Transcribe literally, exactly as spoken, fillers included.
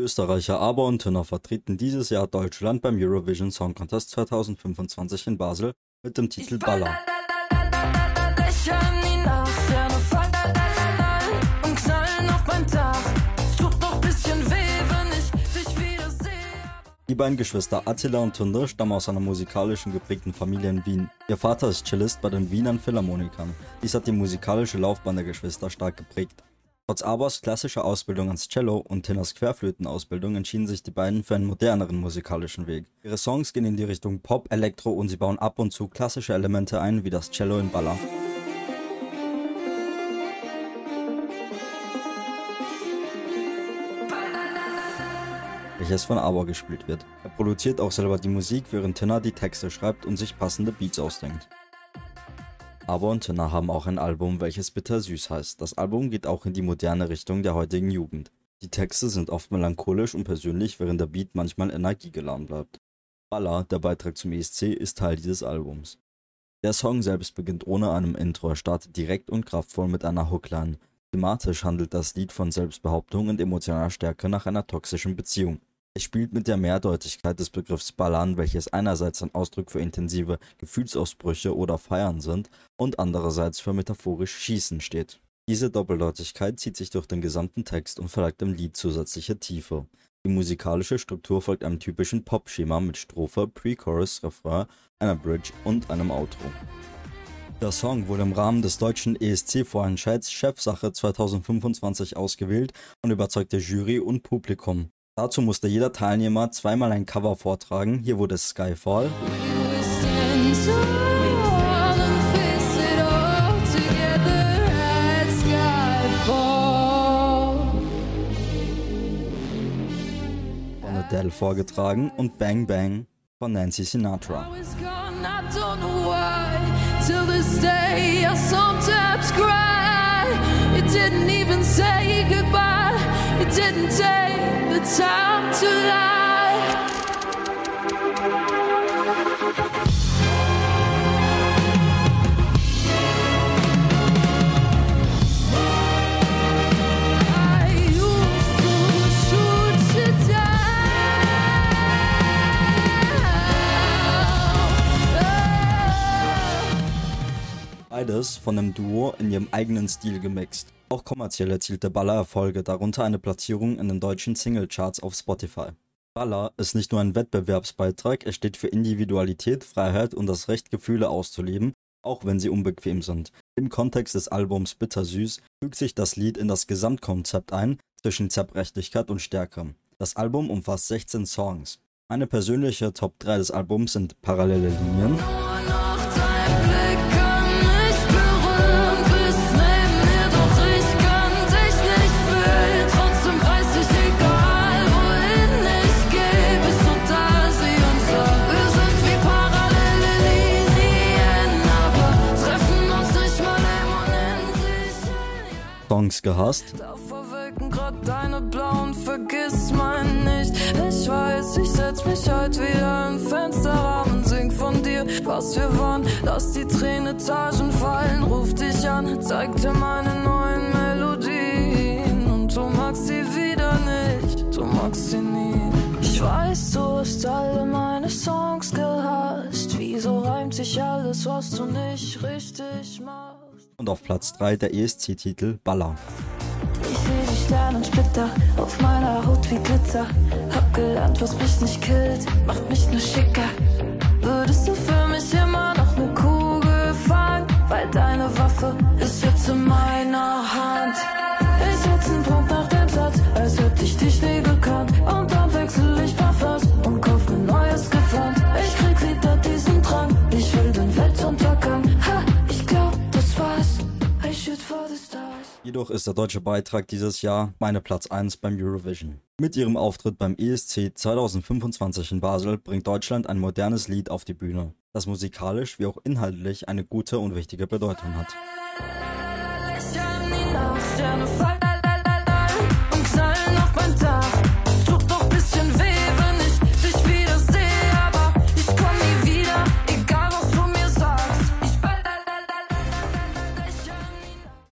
Österreicher Aber und Tünner vertreten dieses Jahr Deutschland beim Eurovision Song Contest zweitausendfünfundzwanzig in Basel mit dem Titel Baller. Die beiden Geschwister Attila und Tünde stammen aus einer musikalischen geprägten Familie in Wien. Ihr Vater ist Cellist bei den Wiener Philharmonikern. Dies hat die musikalische Laufbahn der Geschwister stark geprägt. Trotz Abers klassischer Ausbildung ans Cello und Tinas Querflötenausbildung entschieden sich die beiden für einen moderneren musikalischen Weg. Ihre Songs gehen in die Richtung Pop, Elektro und sie bauen ab und zu klassische Elemente ein, wie das Cello in Baller. Welches von Aber gespielt wird. Er produziert auch selber die Musik, während Tina die Texte schreibt und sich passende Beats ausdenkt. Aber und Tina haben auch ein Album, welches Bittersüß heißt. Das Album geht auch in die moderne Richtung der heutigen Jugend. Die Texte sind oft melancholisch und persönlich, während der Beat manchmal energiegeladen bleibt. Baller, der Beitrag zum E S C, ist Teil dieses Albums. Der Song selbst beginnt ohne einem Intro, er startet direkt und kraftvoll mit einer Hookline. Thematisch handelt das Lied von Selbstbehauptung und emotionaler Stärke nach einer toxischen Beziehung. Es spielt mit der Mehrdeutigkeit des Begriffs Ballern, welches einerseits ein Ausdruck für intensive Gefühlsausbrüche oder Feiern sind und andererseits für metaphorisch Schießen steht. Diese Doppeldeutigkeit zieht sich durch den gesamten Text und verleiht dem Lied zusätzliche Tiefe. Die musikalische Struktur folgt einem typischen Pop-Schema mit Strophe, Pre-Chorus, Refrain, einer Bridge und einem Outro. Der Song wurde im Rahmen des deutschen E S C-Vorentscheids Chefsache zweitausendfünfundzwanzig ausgewählt und überzeugte Jury und Publikum. Dazu musste jeder Teilnehmer zweimal ein Cover vortragen. Hier wurde Skyfall von Adele vorgetragen und Bang Bang von Nancy Sinatra. Time to lie. I used to shoot you down. Beides von einem Duo in ihrem eigenen Stil gemixt. Auch kommerziell erzielte Baller Erfolge, darunter eine Platzierung in den deutschen Singlecharts auf Spotify. Baller ist nicht nur ein Wettbewerbsbeitrag, er steht für Individualität, Freiheit und das Recht, Gefühle auszuleben, auch wenn sie unbequem sind. Im Kontext des Albums Bittersüß fügt sich das Lied in das Gesamtkonzept ein, zwischen Zerbrechlichkeit und Stärke. Das Album umfasst sechzehn Songs. Meine persönliche Top drei des Albums sind Parallele Linien, Songs gehasst, Davor wirken grad deine blauen, vergiss mein nicht. Ich weiß, ich setz mich heute wieder im Fensterrahmen, sing von dir, was wir waren. Lass die Tränetagen fallen, ruf dich an, zeig dir meine neuen Melodien. Und du magst sie wieder nicht, du magst sie nie. Ich weiß, du hast alle meine Songs gehasst. Wieso reimt sich alles, was du nicht richtig machst? und auf Platz drei der E S C-Titel Baller. Ich seh die Sternensplitter auf meiner Haut wie Glitzer. Hab gelernt, was mich nicht killt, macht mich nur schicker. Würdest du für mich immer noch ne Kugel fangen? Weil deine Waffe ist jetzt in meiner Hand. Ich setz einen Punkt nach dem Satz, als hätte ich dich nie gekannt. Und dann wechsel ich Parfums und kauf mir neues Gewand. Ich krieg wieder diesen Drang, ich will den Weltuntergang. Ha, ich glaub, das war's. I shoot for the stars. Jedoch ist der deutsche Beitrag dieses Jahr meine Platz eins beim Eurovision. Mit ihrem Auftritt beim E S C zweitausendfünfundzwanzig in Basel bringt Deutschland ein modernes Lied auf die Bühne, das musikalisch wie auch inhaltlich eine gute und wichtige Bedeutung hat.